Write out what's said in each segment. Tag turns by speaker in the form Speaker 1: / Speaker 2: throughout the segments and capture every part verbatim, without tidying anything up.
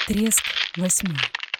Speaker 1: Треск восьмой.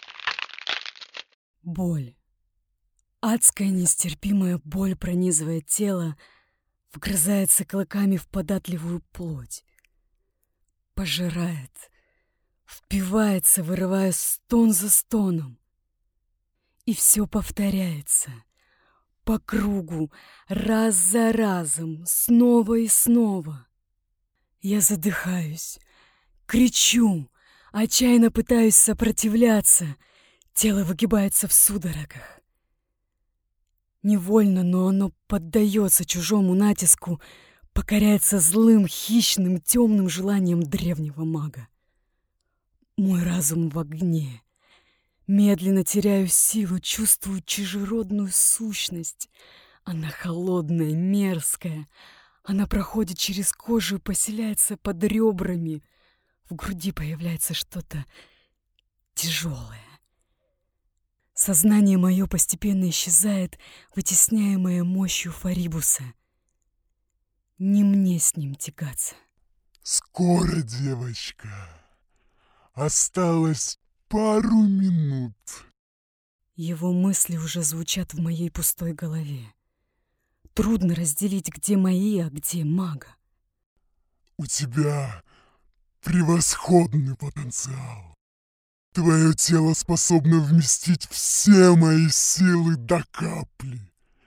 Speaker 1: Боль. Адская нестерпимая боль пронизывает тело, вгрызается клыками в податливую плоть. Пожирает, впивается, вырывая стон за стоном. И все повторяется. По кругу, раз за разом, снова и снова. Я задыхаюсь, кричу, отчаянно пытаюсь сопротивляться. Тело выгибается в судорогах. Невольно, но оно поддается чужому натиску, покоряется злым, хищным, темным желанием древнего мага. Мой разум в огне. Медленно теряю силу, чувствую чужеродную сущность. Она холодная, мерзкая. Она проходит через кожу и поселяется под ребрами. В груди появляется что-то тяжелое. Сознание мое постепенно исчезает, вытесняемое мощью Фарибуса. Не мне с ним тягаться.
Speaker 2: Скоро, девочка. Осталось пару минут.
Speaker 1: Его мысли уже звучат в моей пустой голове. Трудно разделить, где мои, а где мага.
Speaker 2: У тебя превосходный потенциал. Твое тело способно вместить все мои силы до капли.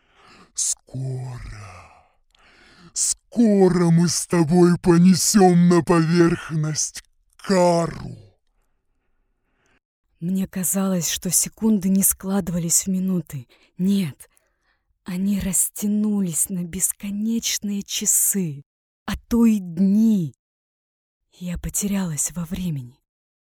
Speaker 2: Скоро, скоро мы с тобой понесем на поверхность кару.
Speaker 1: Мне казалось, что секунды не складывались в минуты. Нет, они растянулись на бесконечные часы, а то и дни. Я потерялась во времени.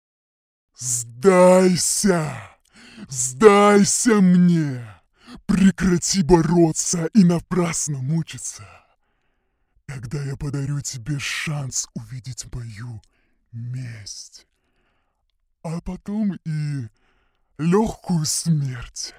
Speaker 2: Сдайся! Сдайся мне! Прекрати бороться и напрасно мучиться. Тогда я подарю тебе шанс увидеть мою месть. А потом и легкую смерть.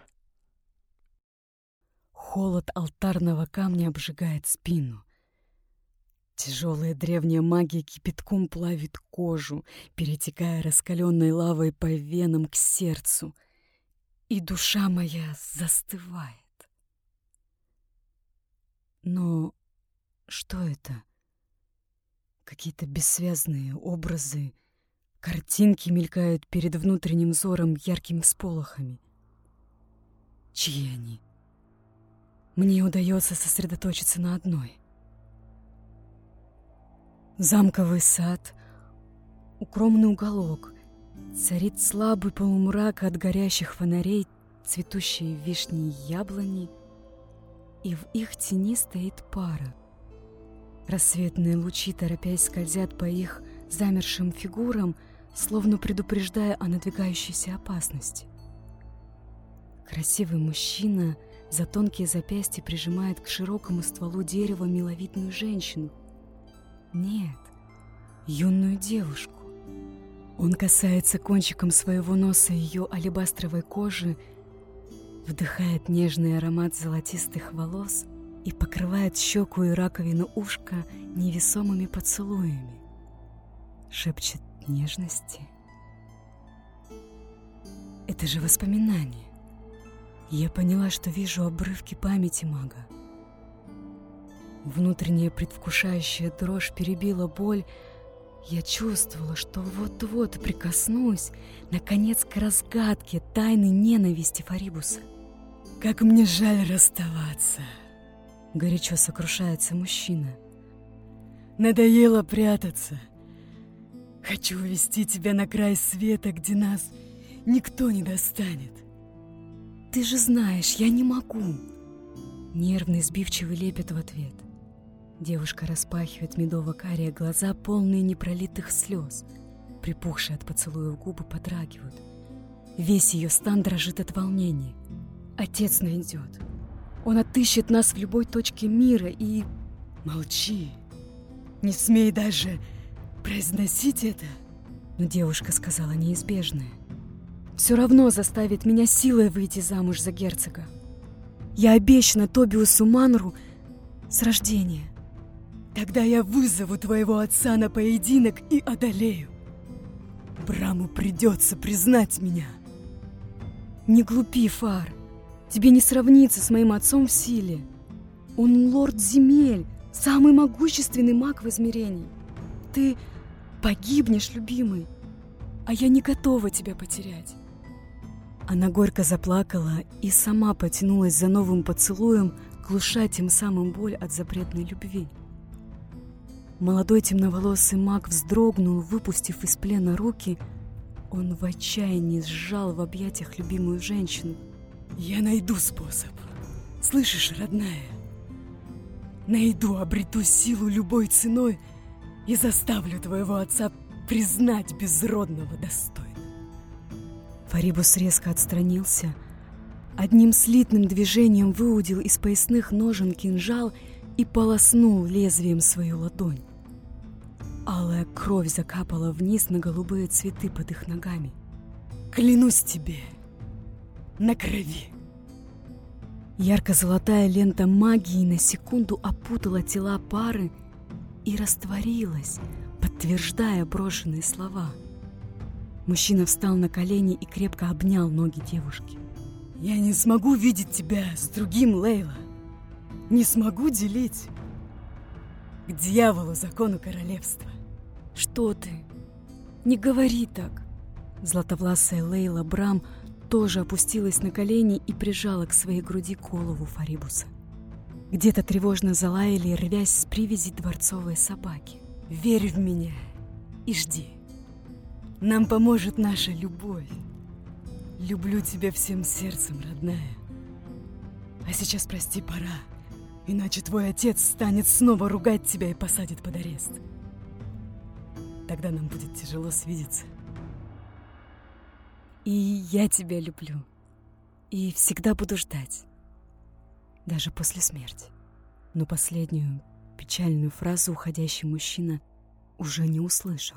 Speaker 1: Холод алтарного камня обжигает спину. Тяжелая древняя магия кипятком плавит кожу, перетекая раскаленной лавой по венам к сердцу. И душа моя застывает. Но что это? Какие-то бессвязные образы, картинки мелькают перед внутренним взором яркими всполохами. Чьи они? Мне удается сосредоточиться на одной. Замковый сад, укромный уголок, царит слабый полумрак от горящих фонарей, цветущие вишни и яблони, и в их тени стоит пара. Рассветные лучи, торопясь, скользят по их замершим фигурам, словно предупреждая о надвигающейся опасности. Красивый мужчина за тонкие запястья прижимает к широкому стволу дерева миловидную женщину. Нет, юную девушку. Он касается кончиком своего носа ее алебастровой кожи, вдыхает нежный аромат золотистых волос и покрывает щеку и раковину ушка невесомыми поцелуями. Шепчет нежности. Это же воспоминание. Я поняла, что вижу обрывки памяти мага. Внутренняя предвкушающая дрожь перебила боль. Я чувствовала, что вот-вот прикоснусь, наконец, к разгадке тайны ненависти Фарибуса. «Как мне жаль расставаться!» — горячо сокрушается мужчина. «Надоело прятаться. Хочу увести тебя на край света, где нас никто не достанет. Ты же знаешь, я не могу!» Нервный, сбивчивый лепет в ответ. Девушка распахивает медово-карие глаза, полные непролитых слез. Припухшие от поцелуев губы подрагивают. Весь ее стан дрожит от волнения. Отец найдет. Он отыщет нас в любой точке мира и... Молчи. Не смей даже произносить это. Но девушка сказала неизбежное. Все равно заставит меня силой выйти замуж за герцога. Я обещана Тобиусу Манру с рождения. Тогда я вызову твоего отца на поединок и одолею. Браму придется признать меня. Не глупи, Фар. Тебе не сравниться с моим отцом в силе. Он лорд земель, самый могущественный маг в измерении. Ты погибнешь, любимый, а я не готова тебя потерять. Она горько заплакала и сама потянулась за новым поцелуем, глуша тем самым боль от запретной любви. Молодой темноволосый маг вздрогнул, выпустив из плена руки. Он в отчаянии сжал в объятиях любимую женщину. «Я найду способ. Слышишь, родная? Найду, обрету силу любой ценой и заставлю твоего отца признать безродного достойно». Фарибус резко отстранился, одним слитным движением выудил из поясных ножен кинжал и полоснул лезвием свою ладонь. Алая кровь закапала вниз на голубые цветы под их ногами. «Клянусь тебе, на крови!» Ярко-золотая лента магии на секунду опутала тела пары и растворилась, подтверждая брошенные слова. Мужчина встал на колени и крепко обнял ноги девушки. «Я не смогу видеть тебя с другим, Лейла. Не смогу делить. К дьяволу закону королевства». «Что ты? Не говори так!» Златовласая Лейла Брам тоже опустилась на колени и прижала к своей груди голову Фарибуса. Где-то тревожно залаяли, рвясь с привязи дворцовые собаки. «Верь в меня и жди. Нам поможет наша любовь. Люблю тебя всем сердцем, родная. А сейчас, прости, пора, иначе твой отец станет снова ругать тебя и посадит под арест. Тогда нам будет тяжело свидеться. И я тебя люблю. И всегда буду ждать. Даже после смерти». Но последнюю печальную фразу уходящий мужчина уже не услышал.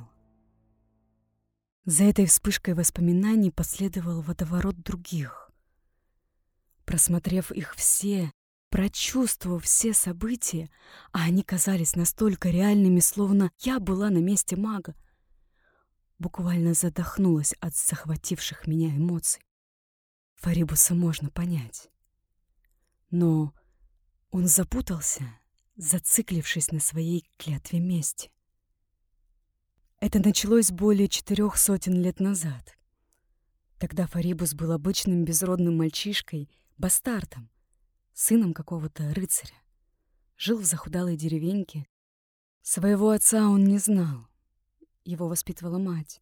Speaker 1: За этой вспышкой воспоминаний последовал водоворот других. Просмотрев их все, прочувствовав все события, а они казались настолько реальными, словно я была на месте мага, буквально задохнулась от захвативших меня эмоций. Фарибуса можно понять. Но он запутался, зациклившись на своей клятве мести. Это началось более четырех сотен лет назад. Тогда Фарибус был обычным безродным мальчишкой, бастардом, сыном какого-то рыцаря. Жил в захудалой деревеньке. Своего отца он не знал. Его воспитывала мать.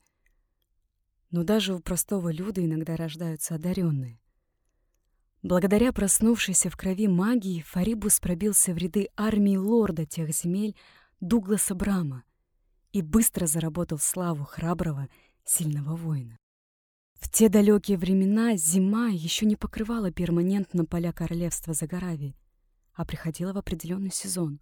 Speaker 1: Но даже у простого люда иногда рождаются одаренные. Благодаря проснувшейся в крови магии Фарибус пробился в ряды армии лорда тех земель Дугласа Брама и быстро заработал славу храброго, сильного воина. В те далекие времена зима еще не покрывала перманентно поля королевства Загаравии, а приходила в определенный сезон.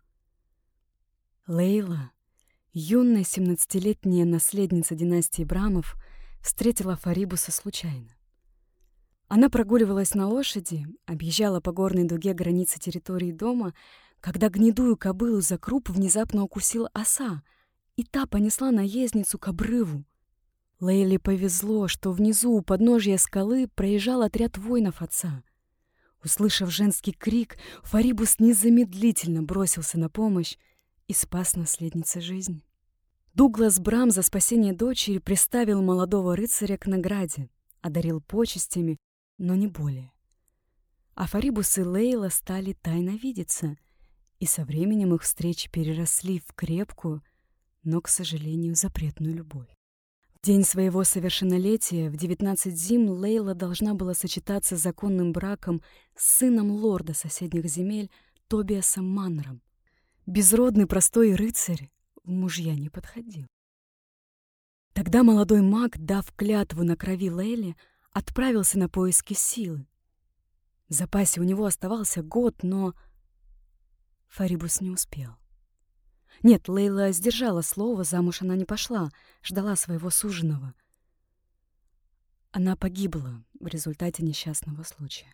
Speaker 1: Лейла, юная семнадцатилетняя наследница династии Брамов, встретила Фарибуса случайно. Она прогуливалась на лошади, объезжала по горной дуге границы территории дома, когда гнедую кобылу за круп внезапно укусила оса, и та понесла наездницу к обрыву. Лейле повезло, что внизу у подножья скалы проезжал отряд воинов отца. Услышав женский крик, Фарибус незамедлительно бросился на помощь и спас наследнице жизнь. Дуглас Брам за спасение дочери приставил молодого рыцаря к награде, одарил почестями, но не более. А Фарибус и Лейла стали тайно видеться, и со временем их встречи переросли в крепкую, но, к сожалению, запретную любовь. В день своего совершеннолетия, в девятнадцать зим, Лейла должна была сочетаться законным браком с сыном лорда соседних земель Тобиасом Маннером. Безродный простой рыцарь в мужья не подходил. Тогда молодой маг, дав клятву на крови Лейле, отправился на поиски силы. В запасе у него оставался год, но Фарибус не успел. Нет, Лейла сдержала слово, замуж она не пошла, ждала своего суженого. Она погибла в результате несчастного случая.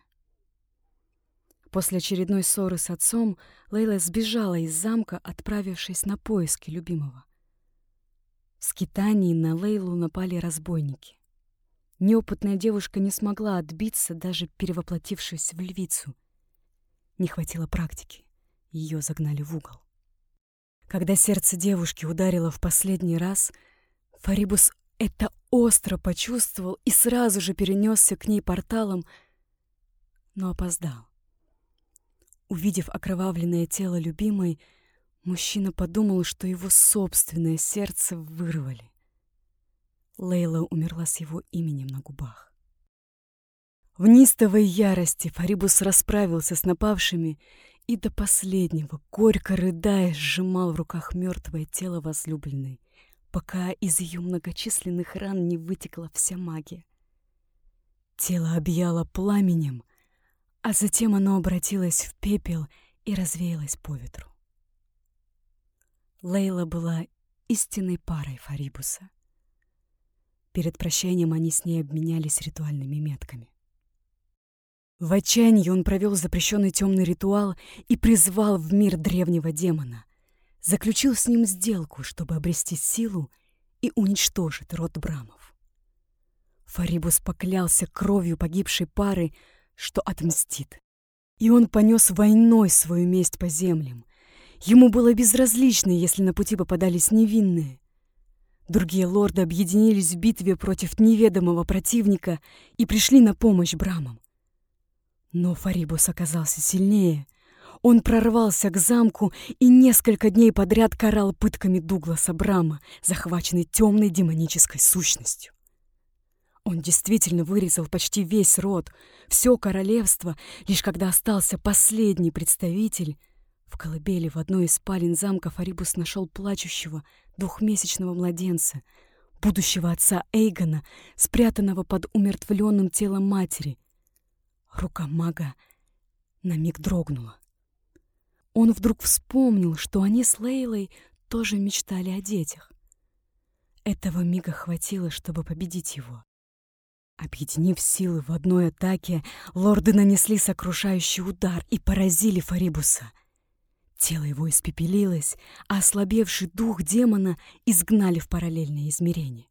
Speaker 1: После очередной ссоры с отцом Лейла сбежала из замка, отправившись на поиски любимого. В скитании на Лейлу напали разбойники. Неопытная девушка не смогла отбиться, даже перевоплотившись в львицу. Не хватило практики, ее загнали в угол. Когда сердце девушки ударило в последний раз, Фарибус это остро почувствовал и сразу же перенесся к ней порталом, но опоздал. Увидев окровавленное тело любимой, мужчина подумал, что его собственное сердце вырвали. Лейла умерла с его именем на губах. В неистовой ярости Фарибус расправился с напавшими и до последнего, горько рыдая, сжимал в руках мертвое тело возлюбленной, пока из ее многочисленных ран не вытекла вся магия. Тело объяло пламенем, а затем оно обратилось в пепел и развеялось по ветру. Лейла была истинной парой Фарибуса. Перед прощанием они с ней обменялись ритуальными метками. В отчаянии он провел запрещенный темный ритуал и призвал в мир древнего демона. Заключил с ним сделку, чтобы обрести силу и уничтожить род Брамов. Фарибус поклялся кровью погибшей пары, что отмстит. И он понес войной свою месть по землям. Ему было безразлично, если на пути попадались невинные. Другие лорды объединились в битве против неведомого противника и пришли на помощь Брамам. Но Фарибус оказался сильнее. Он прорвался к замку и несколько дней подряд карал пытками Дугласа Брама, захваченный темной демонической сущностью. Он действительно вырезал почти весь род, все королевство, лишь когда остался последний представитель. В колыбели в одной из спален замка Фарибус нашел плачущего двухмесячного младенца, будущего отца Эйгона, спрятанного под умертвленным телом матери. Рука мага на миг дрогнула. Он вдруг вспомнил, что они с Лейлой тоже мечтали о детях. Этого мига хватило, чтобы победить его. Объединив силы в одной атаке, лорды нанесли сокрушающий удар и поразили Фарибуса. Тело его испепелилось, а ослабевший дух демона изгнали в параллельное измерение.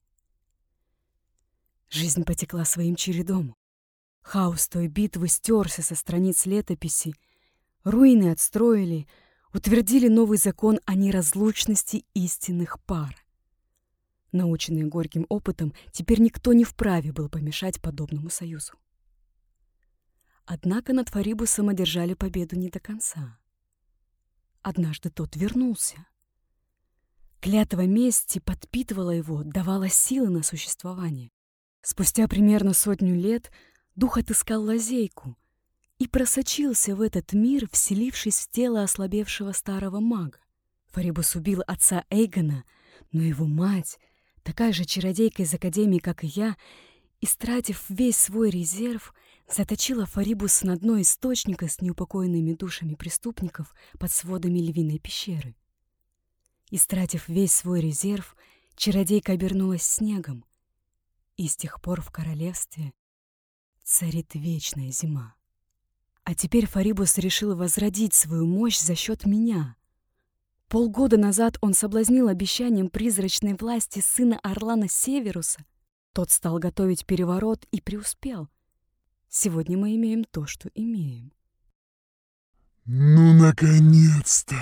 Speaker 1: Жизнь потекла своим чередом. Хаос той битвы стерся со страниц летописи, руины отстроили, утвердили новый закон о неразлучности истинных пар. Наученные горьким опытом, теперь никто не вправе был помешать подобному союзу. Однако над Фарибусом одержали победу не до конца. Однажды тот вернулся. Клятва мести подпитывала его, давала силы на существование. Спустя примерно сотню лет дух отыскал лазейку и просочился в этот мир, вселившись в тело ослабевшего старого мага. Фарибус убил отца Эйгона, но его мать, такая же чародейка из Академии, как и я, истратив весь свой резерв, заточила Фарибуса на дно источника с неупокоенными душами преступников под сводами львиной пещеры. Истратив весь свой резерв, чародейка обернулась снегом, и с тех пор в королевстве царит вечная зима. А теперь Фарибус решил возродить свою мощь за счет меня. Полгода назад он соблазнил обещанием призрачной власти сына Орлана Северуса. Тот стал готовить переворот и преуспел. Сегодня мы имеем то, что имеем.
Speaker 2: Ну, наконец-то!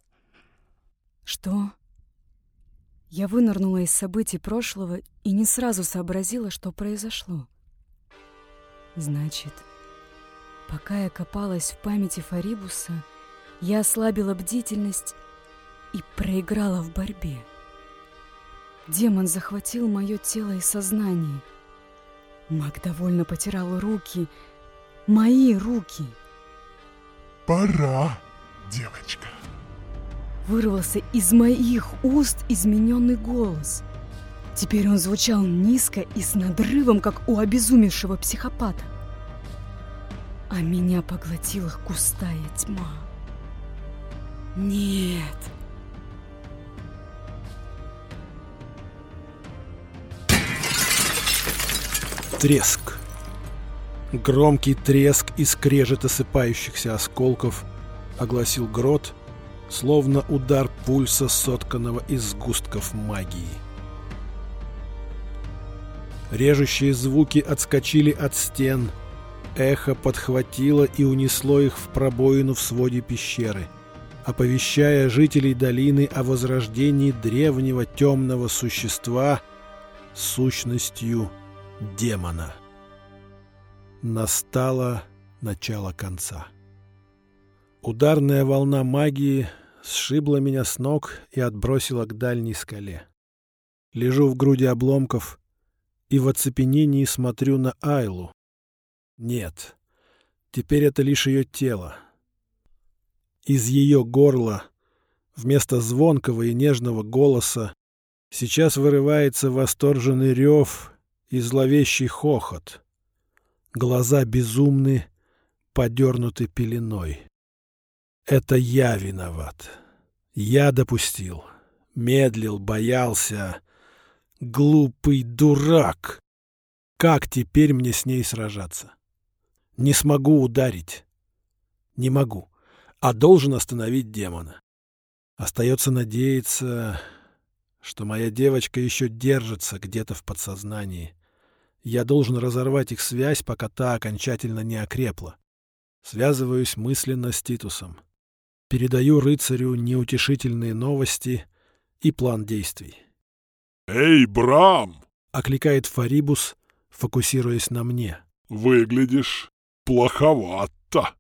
Speaker 1: Что? Я вынырнула из событий прошлого и не сразу сообразила, что произошло. Значит, пока я копалась в памяти Фарибуса, я ослабила бдительность и проиграла в борьбе. Демон захватил мое тело и сознание. Маг довольно потирал руки. Мои руки.
Speaker 2: Пора, девочка.
Speaker 1: Вырвался из моих уст измененный голос. Теперь он звучал низко и с надрывом, как у обезумевшего психопата. А меня поглотила густая тьма. Нет.
Speaker 3: Треск. Громкий треск и скрежет осыпающихся осколков огласил грот, словно удар пульса, сотканного из сгустков магии. Режущие звуки отскочили от стен. Эхо подхватило и унесло их в пробоину в своде пещеры, оповещая жителей долины о возрождении древнего темного существа сущностью демона. Настало начало конца. Ударная волна магии сшибла меня с ног и отбросила к дальней скале. Лежу в груди обломков и в оцепенении смотрю на Айлу. Нет, теперь это лишь ее тело. Из ее горла вместо звонкого и нежного голоса сейчас вырывается восторженный рев и зловещий хохот. Глаза безумны, подернуты пеленой. Это я виноват. Я допустил, медлил, боялся. Глупый дурак! Как теперь мне с ней сражаться? Не смогу ударить. Не могу. А должен остановить демона. Остается надеяться, что моя девочка еще держится где-то в подсознании. Я должен разорвать их связь, пока та окончательно не окрепла. Связываюсь мысленно с Титусом. Передаю рыцарю неутешительные новости и план действий.
Speaker 2: «Эй, Брам!»
Speaker 3: — окликает Фарибус, фокусируясь на мне.
Speaker 2: «Выглядишь плоховато».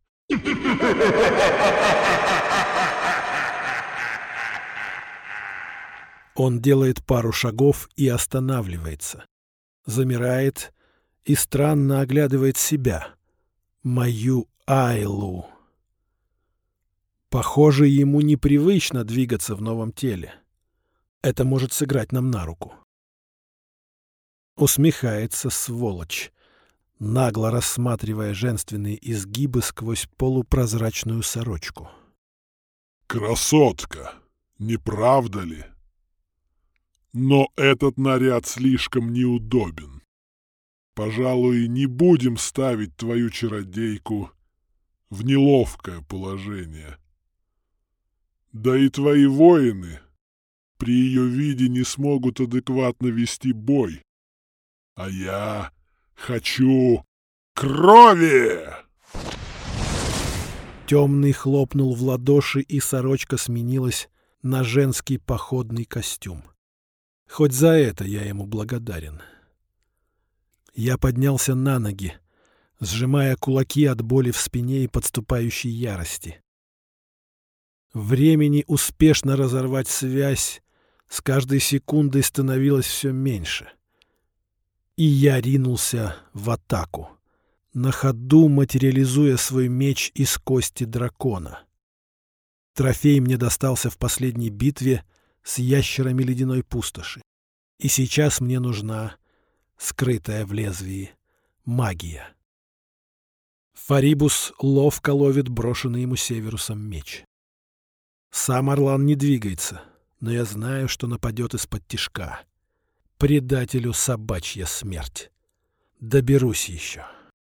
Speaker 3: Он делает пару шагов и останавливается. Замирает и странно оглядывает себя. Мою Айлу. Похоже, ему непривычно двигаться в новом теле. Это может сыграть нам на руку. Усмехается сволочь, нагло рассматривая женственные изгибы сквозь полупрозрачную сорочку.
Speaker 2: «Красотка, не правда ли? Но этот наряд слишком неудобен. Пожалуй, не будем ставить твою чародейку в неловкое положение. Да и твои воины при ее виде не смогут адекватно вести бой. А я хочу крови!»
Speaker 3: Темный хлопнул в ладоши, и сорочка сменилась на женский походный костюм. Хоть за это я ему благодарен. Я поднялся на ноги, сжимая кулаки от боли в спине и подступающей ярости. Времени успешно разорвать связь с каждой секундой становилось все меньше. И я ринулся в атаку, на ходу материализуя свой меч из кости дракона. Трофей мне достался в последней битве с ящерами ледяной пустоши. И сейчас мне нужна скрытая в лезвии магия. Фарибус ловко ловит брошенный ему Северусом меч. Сам Орлан не двигается, но я знаю, что нападет из-под тишка. Предателю собачья смерть. Доберусь еще.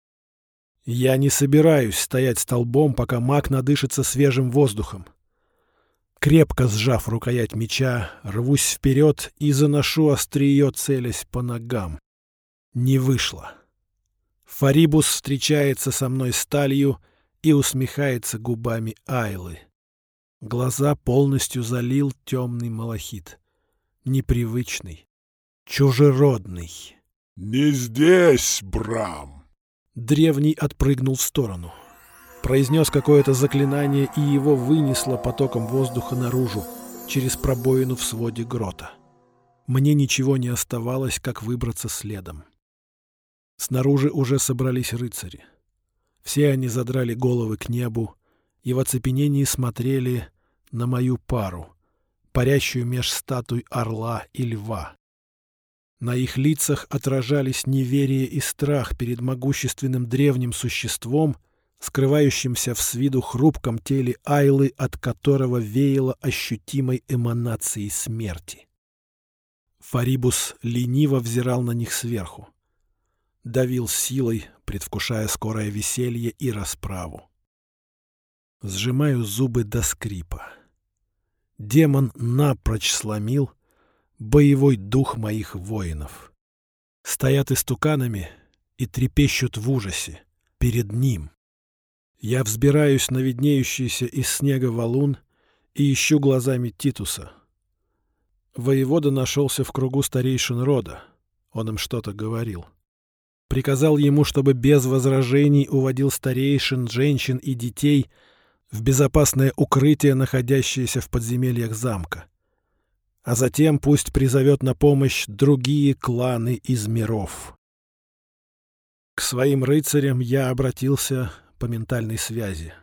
Speaker 3: Я не собираюсь стоять столбом, пока маг надышится свежим воздухом. Крепко сжав рукоять меча, рвусь вперед и заношу острие, целясь по ногам. Не вышло. Фарибус встречается со мной сталью и усмехается губами Айлы. Глаза полностью залил темный малахит. Непривычный, чужеродный.
Speaker 2: «Не здесь, Брам!»
Speaker 3: Древний отпрыгнул в сторону. Произнес какое-то заклинание, и его вынесло потоком воздуха наружу, через пробоину в своде грота. Мне ничего не оставалось, как выбраться следом. Снаружи уже собрались рыцари. Все они задрали головы к небу и в оцепенении смотрели на мою пару, парящую меж статуй орла и льва. На их лицах отражались неверие и страх перед могущественным древним существом, скрывающимся в с виду хрупком теле Айлы, от которого веяло ощутимой эманацией смерти. Фарибус лениво взирал на них сверху. Давил силой, предвкушая скорое веселье и расправу. Сжимаю зубы до скрипа. Демон напрочь сломил боевой дух моих воинов. стоят истуканами и трепещут в ужасе перед ним. Я взбираюсь на виднеющийся из снега валун и ищу глазами Титуса. Воевода нашелся в кругу старейшин рода. Он им что-то говорил. Приказал ему, чтобы без возражений уводил старейшин, женщин и детей в безопасное укрытие, находящееся в подземельях замка. А затем пусть призовет на помощь другие кланы из миров. К своим рыцарям я обратился по ментальной связи.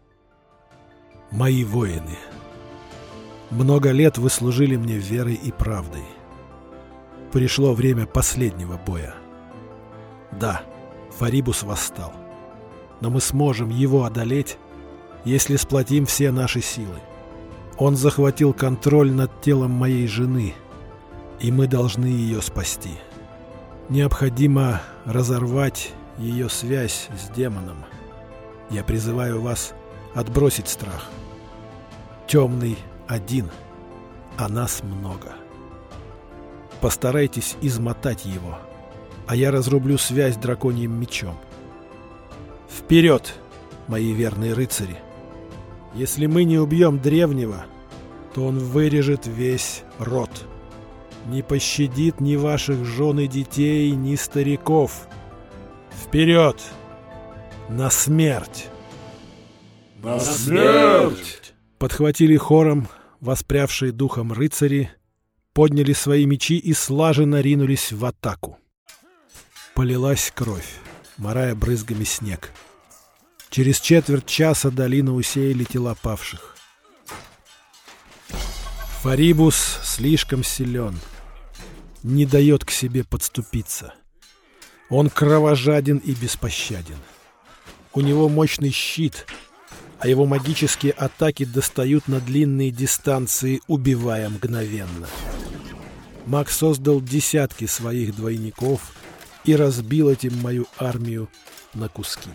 Speaker 3: Мои воины, много лет вы служили мне верой и правдой. Пришло время последнего боя. Да, Фарибус восстал, но мы сможем его одолеть, если сплотим все наши силы. Он захватил контроль над телом моей жены, и мы должны ее спасти. Необходимо разорвать ее связь с демоном. Я призываю вас отбросить страх. Темный один, а нас много. Постарайтесь измотать его, а я разрублю связь драконьим мечом. Вперед, мои верные рыцари! Если мы не убьем древнего, то он вырежет весь род. Не пощадит ни ваших жен и детей, ни стариков. Вперед! На смерть!
Speaker 2: На смерть!
Speaker 3: Подхватили хором воспрявшие духом рыцари, подняли свои мечи и слаженно ринулись в атаку. Полилась кровь, морая брызгами снег. Через четверть часа долину усеяли тела павших. Фарибус слишком силен, не дает к себе подступиться. Он кровожаден и беспощаден. У него мощный щит, а его магические атаки достают на длинные дистанции, убивая мгновенно. Маг создал десятки своих двойников и разбил этим мою армию на куски.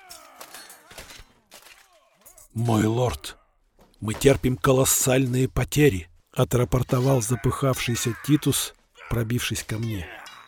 Speaker 3: «Мой лорд, мы терпим колоссальные потери», — отрапортовал запыхавшийся Титус, пробившись ко мне.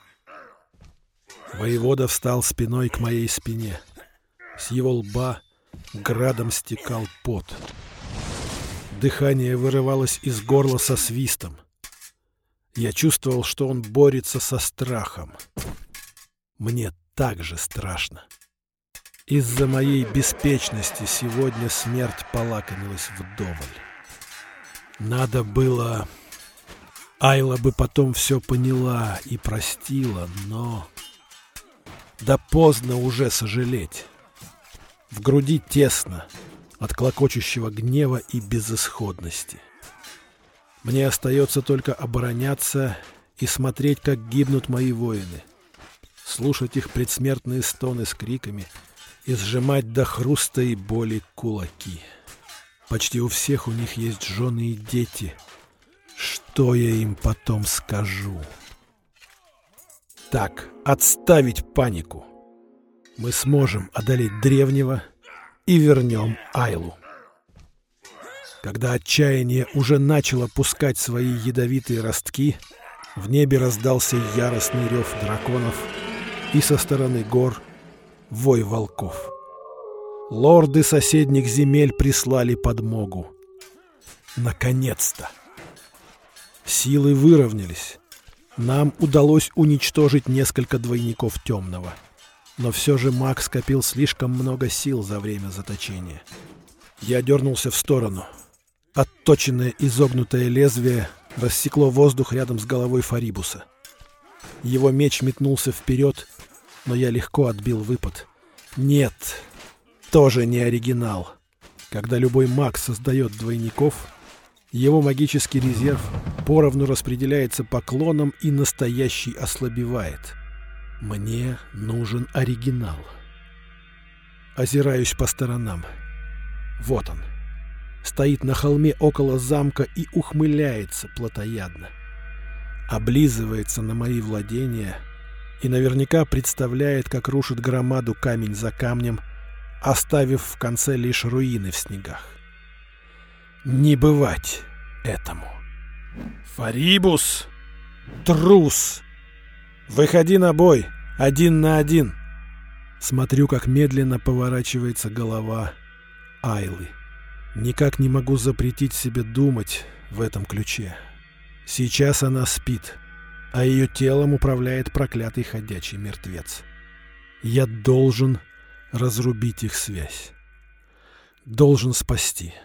Speaker 3: Воевода встал спиной к моей спине. С его лба градом стекал пот. Дыхание вырывалось из горла со свистом. Я чувствовал, что он борется со страхом. Мне так же страшно. Из-за моей беспечности сегодня смерть полакомилась вдоволь. Надо было... Айла бы потом все поняла и простила, но... Да поздно уже сожалеть. В груди тесно от клокочущего гнева и безысходности. Мне остается только обороняться и смотреть, как гибнут мои воины, слушать их предсмертные стоны с криками и сжимать до хруста и боли кулаки. Почти у всех у них есть жены и дети. Что я им потом скажу? Так, отставить панику. Мы сможем одолеть древнего и вернем Айлу. Когда отчаяние уже начало пускать свои ядовитые ростки, в небе раздался яростный рев драконов, и со стороны гор вой волков. Лорды соседних земель прислали подмогу. Наконец-то! Силы выровнялись. Нам удалось уничтожить несколько двойников темного. Но все же маг скопил слишком много сил за время заточения. Я дернулся в сторону. Отточенное изогнутое лезвие рассекло воздух рядом с головой Фарибуса. Его меч метнулся вперед, но я легко отбил выпад. Нет, тоже не оригинал. Когда любой маг создает двойников, его магический резерв поровну распределяется по клонам, и настоящий ослабевает. Мне нужен оригинал. Озираюсь по сторонам. Вот он. Стоит на холме около замка и ухмыляется плотоядно. Облизывается на мои владения и наверняка представляет, как рушит громаду камень за камнем, оставив в конце лишь руины в снегах. Не бывать этому. Фарибус! Трус! Выходи на бой, один на один. Смотрю, как медленно поворачивается голова Айлы. Никак не могу запретить себе думать в этом ключе. Сейчас она спит, а ее телом управляет проклятый ходячий мертвец. Я должен разрубить их связь. Должен спасти.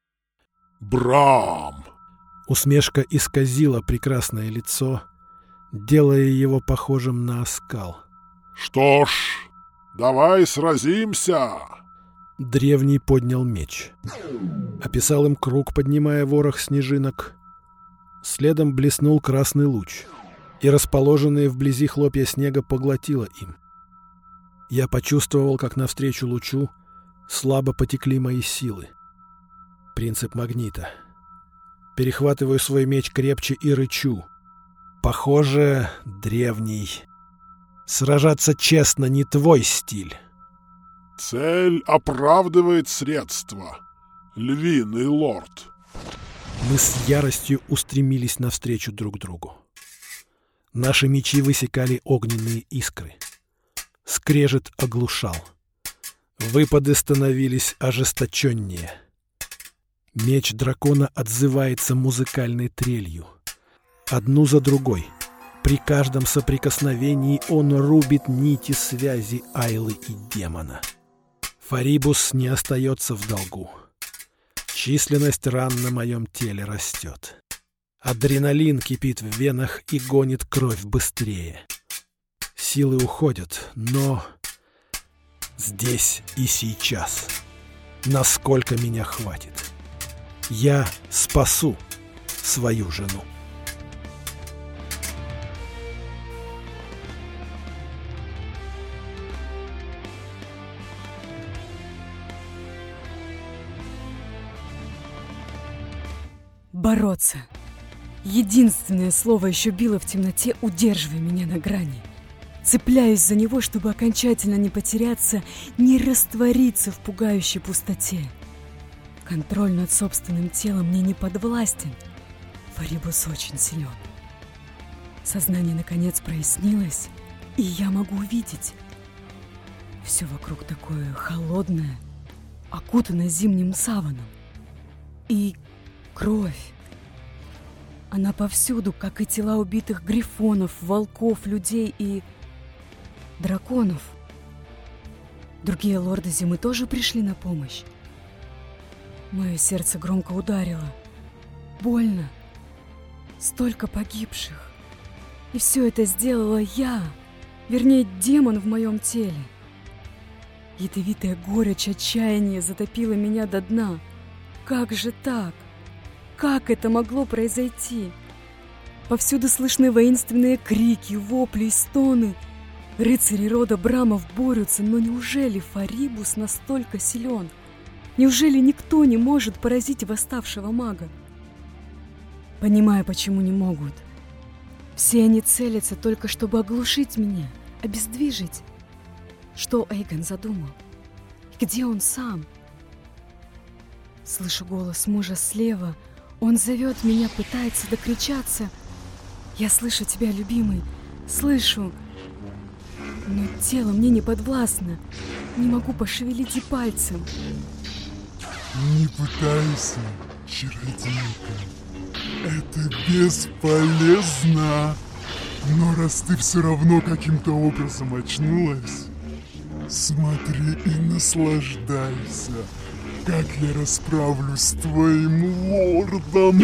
Speaker 2: Брам!
Speaker 3: Усмешка исказила прекрасное лицо, делая его похожим на оскал.
Speaker 2: Что ж, давай сразимся.
Speaker 3: Древний поднял меч. Описал им круг, поднимая ворох снежинок. Следом блеснул красный луч, и расположенные вблизи хлопья снега поглотило им. Я почувствовал, как навстречу лучу слабо потекли мои силы. Принцип магнита. Перехватываю свой меч крепче и рычу. Похоже, древний. Сражаться честно не твой стиль.
Speaker 2: Цель оправдывает средства, львиный лорд.
Speaker 3: Мы с яростью устремились навстречу друг другу. Наши мечи высекали огненные искры. Скрежет оглушал. Выпады становились ожесточеннее. Меч дракона отзывается музыкальной трелью. Одну за другой. При каждом соприкосновении он рубит нити связи Айлы и демона. Фарибус не остается в долгу. Численность ран на моем теле растет. Адреналин кипит в венах и гонит кровь быстрее. Силы уходят, но здесь и сейчас. Насколько меня хватит. Я спасу свою жену.
Speaker 1: Бороться. Единственное слово еще било в темноте, удерживая меня на грани. Цепляюсь за него, чтобы окончательно не потеряться, не раствориться в пугающей пустоте. Контроль над собственным телом мне не подвластен. Фарибус очень силен. Сознание наконец прояснилось, и я могу увидеть. Все вокруг такое холодное, окутано зимним саваном. И кровь. Она повсюду, как и тела убитых грифонов, волков, людей и драконов. Другие лорды зимы тоже пришли на помощь. Мое сердце громко ударило. Больно. Столько погибших. И все это сделала я, вернее, демон в моем теле. Ядовитая горечь отчаяния затопила меня до дна. Как же так? Как это могло произойти? Повсюду слышны воинственные крики, вопли и стоны. Рыцари рода Брамов борются, но неужели Фарибус настолько силен? Неужели никто не может поразить восставшего мага? Понимаю, почему не могут. Все они целятся только, чтобы оглушить меня, обездвижить. Что Эйгон задумал? Где он сам? Слышу голос мужа слева. Он зовет меня, пытается докричаться. Я слышу тебя, любимый, слышу. Но тело мне не подвластно. Не могу пошевелить и пальцем.
Speaker 4: Не пытайся, чародейка. Это бесполезно. Но раз ты все равно каким-то образом очнулась, смотри и наслаждайся, как я расправлюсь с твоим лордом.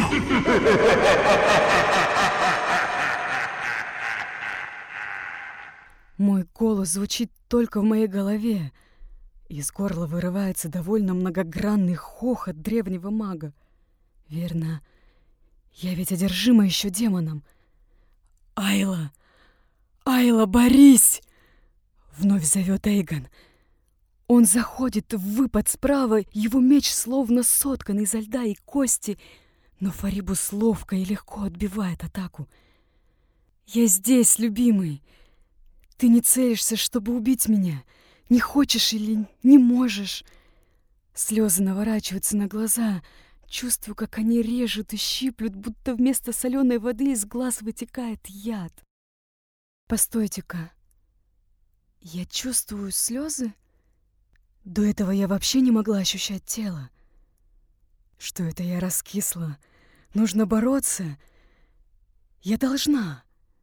Speaker 1: Мой голос звучит только в моей голове. Из горла вырывается довольно многогранный хохот древнего мага. Верно, я ведь одержима еще демоном. «Айла! Айла, борись!» Вновь зовет Эйгон. Он заходит в выпад справа, его меч словно соткан изо льда и кости, но Фарибус ловко и легко отбивает атаку. «Я здесь, любимый. Ты не целишься, чтобы убить меня. Не хочешь или не можешь?» Слезы наворачиваются на глаза. Чувствую, как они режут и щиплют, будто вместо соленой воды из глаз вытекает яд. Постойте-ка. Я чувствую слезы? До этого я вообще не могла ощущать тело. Что это я раскисла? Нужно бороться. Я должна.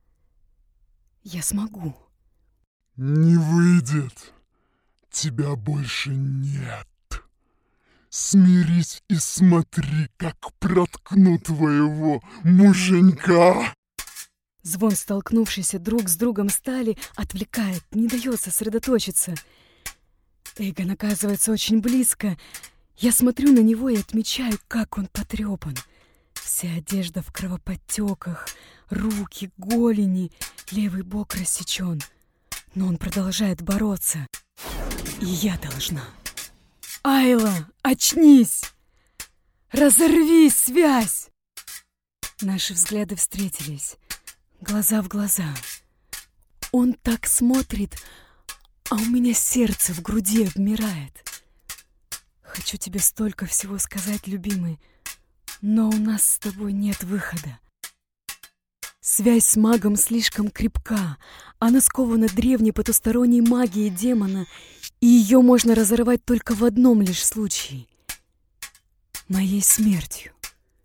Speaker 1: Я смогу.
Speaker 4: Не выйдет. Тебя больше нет. Смирись и смотри, как проткну твоего муженька.
Speaker 1: Звон столкнувшейся друг с другом стали отвлекает, не дает сосредоточиться. Эйгон оказывается очень близко. Я смотрю на него и отмечаю, как он потрепан. Вся одежда в кровоподтеках, руки, голени, левый бок рассечен. Но он продолжает бороться. И я должна. Айла, очнись! Разорви связь! Наши взгляды встретились. Глаза в глаза. Он так смотрит, а у меня сердце в груди обмирает. Хочу тебе столько всего сказать, любимый, но у нас с тобой нет выхода. Связь с магом слишком крепка. Она скована древней потусторонней магией демона, и ее можно разорвать только в одном лишь случае — моей смертью.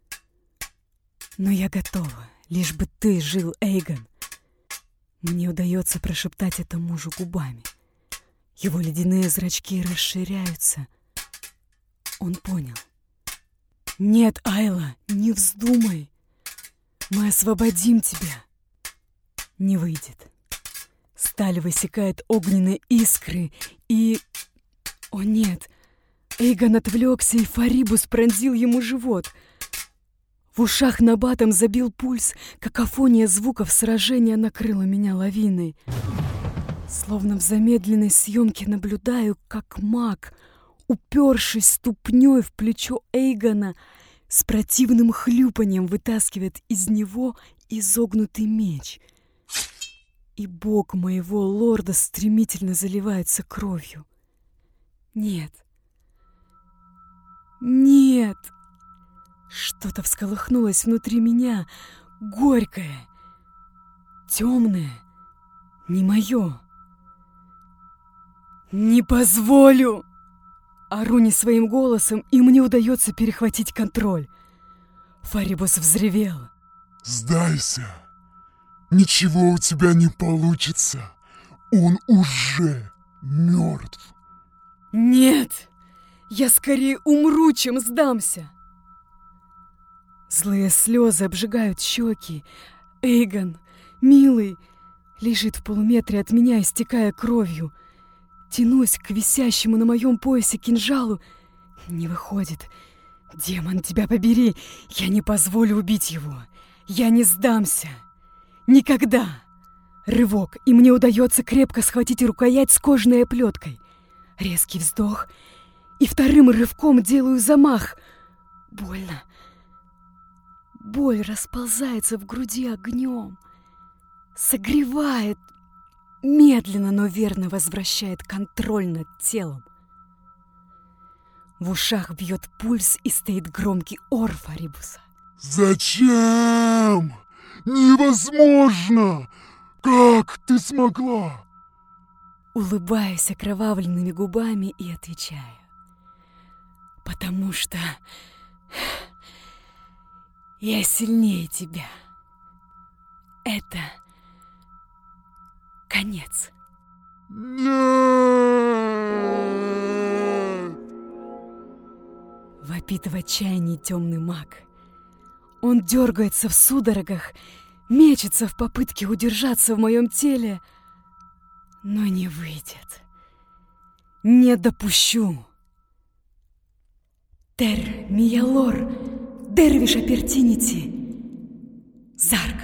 Speaker 1: Но я готова, лишь бы ты жил, Эйгон. Мне удается прошептать это мужу губами. Его ледяные зрачки расширяются. Он понял. Нет, Айла, не вздумай. Мы освободим тебя. Не выйдет. Сталь высекает огненные искры, и... О нет! Эйгон отвлекся, и Фарибус пронзил ему живот. В ушах набатом забил пульс, какофония звуков сражения накрыла меня лавиной. Словно в замедленной съемке наблюдаю, как маг, упершись ступней в плечо Эйгона, с противным хлюпаньем вытаскивает из него изогнутый меч. И бок моего лорда стремительно заливается кровью. Нет. Нет. Что-то всколыхнулось внутри меня, горькое, темное, не мое. Не позволю! Ору не своим голосом, и мне удается перехватить контроль. Фарибус взревел.
Speaker 4: Сдайся. Ничего у тебя не получится. Он уже мертв.
Speaker 1: Нет! Я скорее умру, чем сдамся. Злые слезы обжигают щеки. Эйгон, милый, лежит в полуметре от меня, истекая кровью. Тянусь к висящему на моем поясе кинжалу. Не выходит. Демон, тебя побери. Я не позволю убить его. Я не сдамся. Никогда. Рывок, и мне удается крепко схватить рукоять с кожаной оплеткой. Резкий вздох, и вторым рывком делаю замах. Больно. Боль расползается в груди огнем. Согревает. Медленно, но верно возвращает контроль над телом. В ушах бьет пульс, и стоит громкий ор Фарибуса.
Speaker 4: Зачем? Невозможно! Как ты смогла?
Speaker 1: Улыбаюсь окровавленными губами и отвечаю. Потому что я сильнее тебя. Это конец.
Speaker 4: Нет!
Speaker 1: Вопит в отчаянии темный маг. Он дергается в судорогах, мечется в попытке удержаться в моем теле, но не выйдет. Не допущу. Тер Миялор, Дервиш Апертинити, Зарк.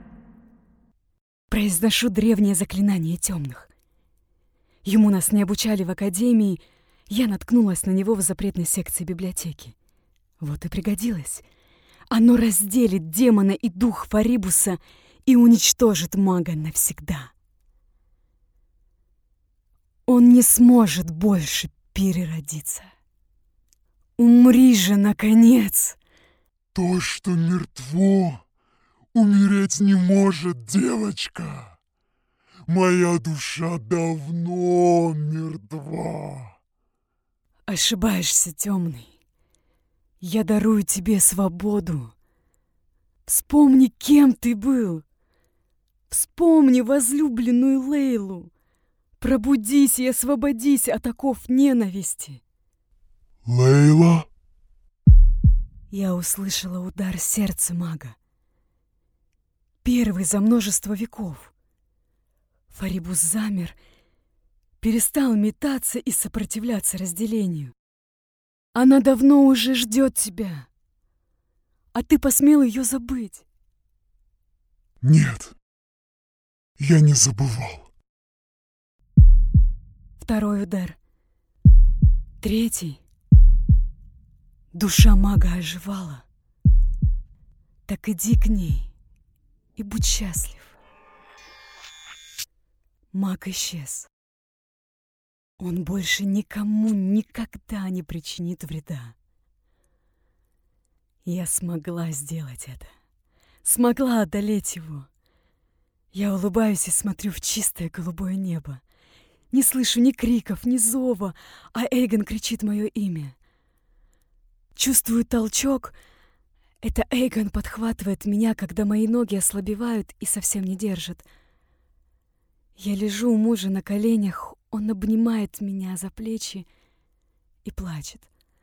Speaker 1: Произношу древнее заклинание темных. Ему нас не обучали в академии, я наткнулась на него в запретной секции библиотеки. Вот и пригодилось. Оно разделит демона и дух Фарибуса и уничтожит мага навсегда. Он не сможет больше переродиться. Умри же, наконец!
Speaker 4: То, что мертво, умереть не может, девочка. моя душа давно мертва.
Speaker 1: Ошибаешься, темный. Я дарую тебе свободу. Вспомни, кем ты был. Вспомни возлюбленную Лейлу. Пробудись и освободись от оков ненависти.
Speaker 4: Лейла?
Speaker 1: Я услышала удар сердца мага. Первый за множество веков. Фарибус замер, перестал метаться и сопротивляться разделению. Она давно уже ждет тебя, а ты посмел ее забыть.
Speaker 4: Нет, я не забывал.
Speaker 1: Второй удар. Третий. Душа мага оживала. Так иди к ней и будь счастлив. Маг исчез. Он больше никому никогда не причинит вреда. Я смогла сделать это. Смогла одолеть его. Я улыбаюсь и смотрю в чистое голубое небо. Не слышу ни криков, ни зова, а Эйгон кричит мое имя. Чувствую толчок. Это Эйгон подхватывает меня, когда мои ноги ослабевают и совсем не держат. Я лежу у мужа на коленях, он обнимает меня за плечи и плачет.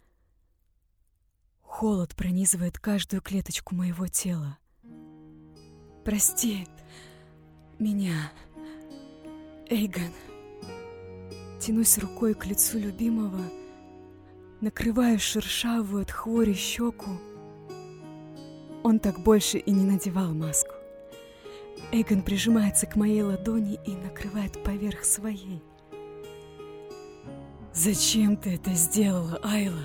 Speaker 1: Холод пронизывает каждую клеточку моего тела. Прости меня, Эйгон. Тянусь рукой к лицу любимого, накрываю шершавую от хвори щеку. Он так больше и не надевал маску. Эйгон прижимается к моей ладони и накрывает поверх своей. «Зачем ты это сделала, Айла?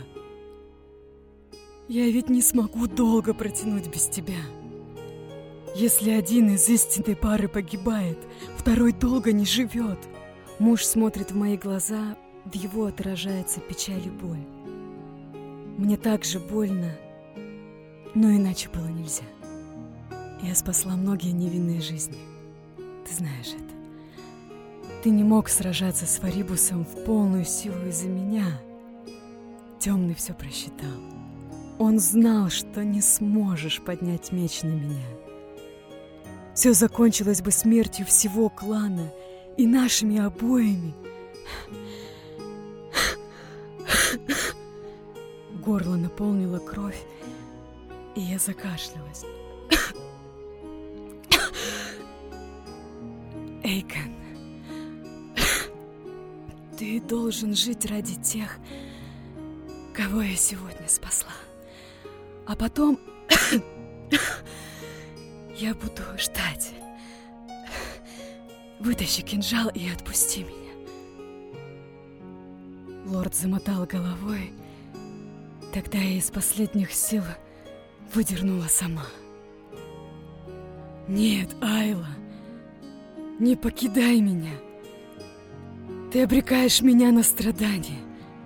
Speaker 1: Я ведь не смогу долго протянуть без тебя. Если один из истинной пары погибает, второй долго не живет». Муж смотрит в мои глаза, в его отражается печаль и боль. Мне так же больно, но иначе было нельзя. Я спасла многие невинные жизни. Ты знаешь это. Ты не мог сражаться с Фарибусом в полную силу из-за меня. Темный все просчитал. Он знал, что не сможешь поднять меч на меня. Все закончилось бы смертью всего клана и нашими обоими. Горло наполнило кровь, и я закашлялась. Эйгон, ты должен жить ради тех, кого я сегодня спасла. А потом я буду ждать. Вытащи кинжал и отпусти меня. Лорд замотал головой. Тогда я из последних сил выдернула сама. Нет, Айла, не покидай меня. Ты обрекаешь меня на страдания.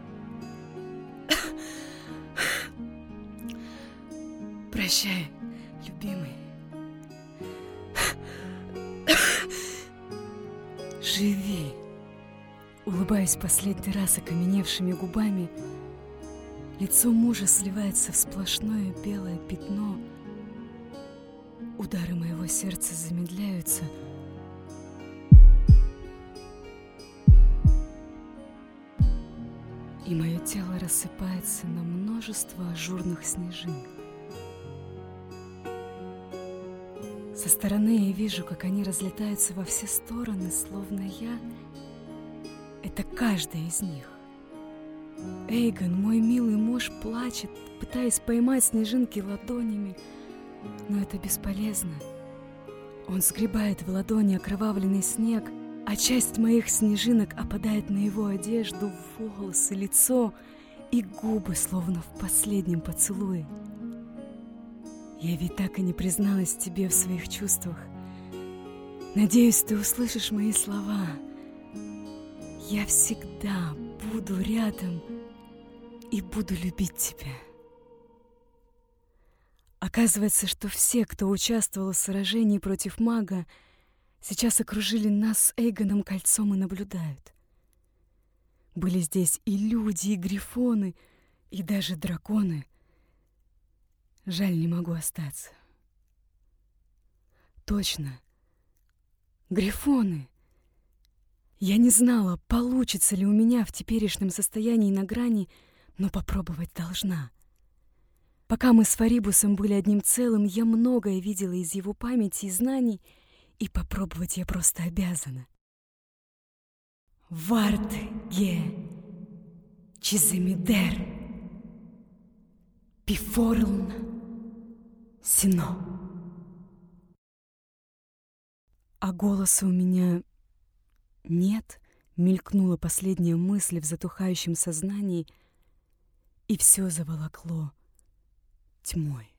Speaker 1: Прощай, любимый. Живи. Улыбаюсь последний раз окаменевшими губами. Лицо мужа сливается в сплошное белое пятно. Удары моего сердца замедляются. И мое тело рассыпается на множество ажурных снежинок. Со стороны я вижу, как они разлетаются во все стороны, словно я — это каждая из них. Эйгон, мой милый муж, плачет, пытаясь поймать снежинки ладонями, но это бесполезно. Он сгребает в ладони окровавленный снег, а часть моих снежинок опадает на его одежду, волосы, лицо и губы, словно в последнем поцелуе. Я ведь так и не призналась тебе в своих чувствах. Надеюсь, ты услышишь мои слова. Я всегда буду рядом и буду любить тебя. Оказывается, что все, кто участвовал в сражении против мага, сейчас окружили нас с Эйгоном кольцом и наблюдают. Были здесь и люди, и грифоны, и даже драконы. Жаль, не могу остаться. Точно. Грифоны. Я не знала, получится ли у меня в теперешнем состоянии на грани, но попробовать должна. Пока мы с Фарибусом были одним целым, я многое видела из его памяти и знаний, и попробовать я просто обязана. Вард ге чиземидер пифорлн сино. А голоса у меня нет, мелькнула последняя мысль в затухающем сознании, и все заволокло тьмой.